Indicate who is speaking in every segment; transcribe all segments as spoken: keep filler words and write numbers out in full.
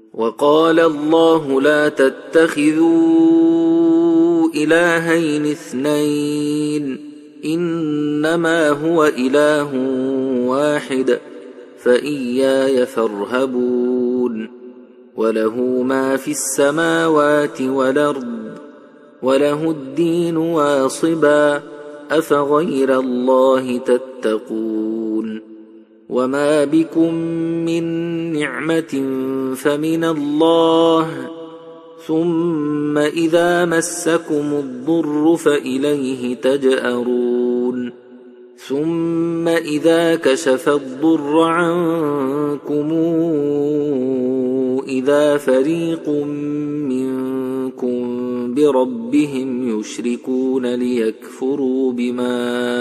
Speaker 1: وقال الله لا تتخذوا إلهين اثنين إنما هو إله واحد فإياي فارهبون وله ما في السماوات والأرض وله الدين واصبا أفغير الله تتقون وما بكم من نعمة فمن الله ثم إذا مسكم الضر فإليه تجأرون ثم إذا كشف الضر عنكم إذا فريق منكم بربهم يشركون ليكفروا بما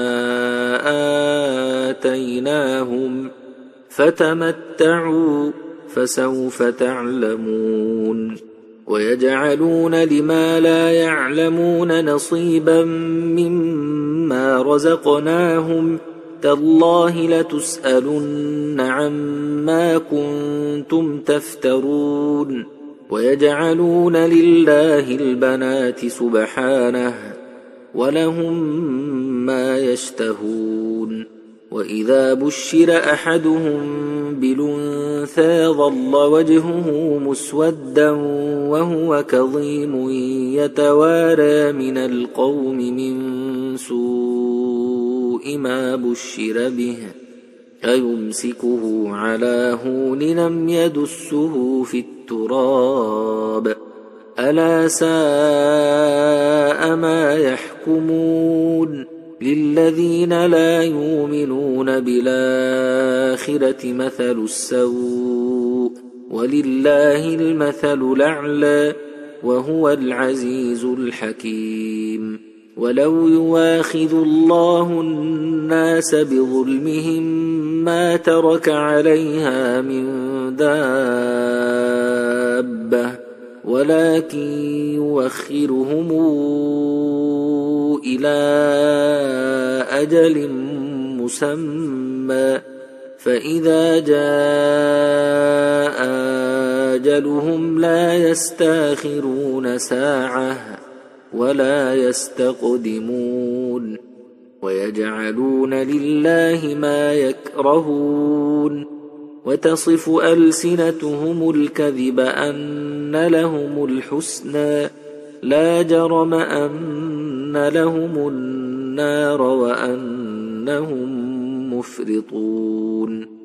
Speaker 1: آتيناهم فتمتعوا فسوف تعلمون ويجعلون لما لا يعلمون نصيبا مما رزقناهم تالله لتسألن عما كنتم تفترون ويجعلون لله البنات سبحانه ولهم ما يشتهون وإذا بشر أحدهم بالأنثى ظل وجهه مسودا وهو كظيم يتوارى من القوم من سوء ما بشر به أيمسكه على هون لم يدسه في التراب ألا ساء ما يحكمون للذين لا يؤمنون بالآخرة مثل السوء ولله المثل الأعلى وهو العزيز الحكيم ولو يواخذ الله الناس بظلمهم ما ترك عليها من دابة ولكن يوخرهم إلى أجل مسمى فإذا جاء أجلهم لا يستاخرون ساعة ولا يستقدمون ويجعلون لله ما يكرهون وتصف ألسنتهم الكذب أن لهم الحسنى لا جرم أن لهم النار وأنهم مفرطون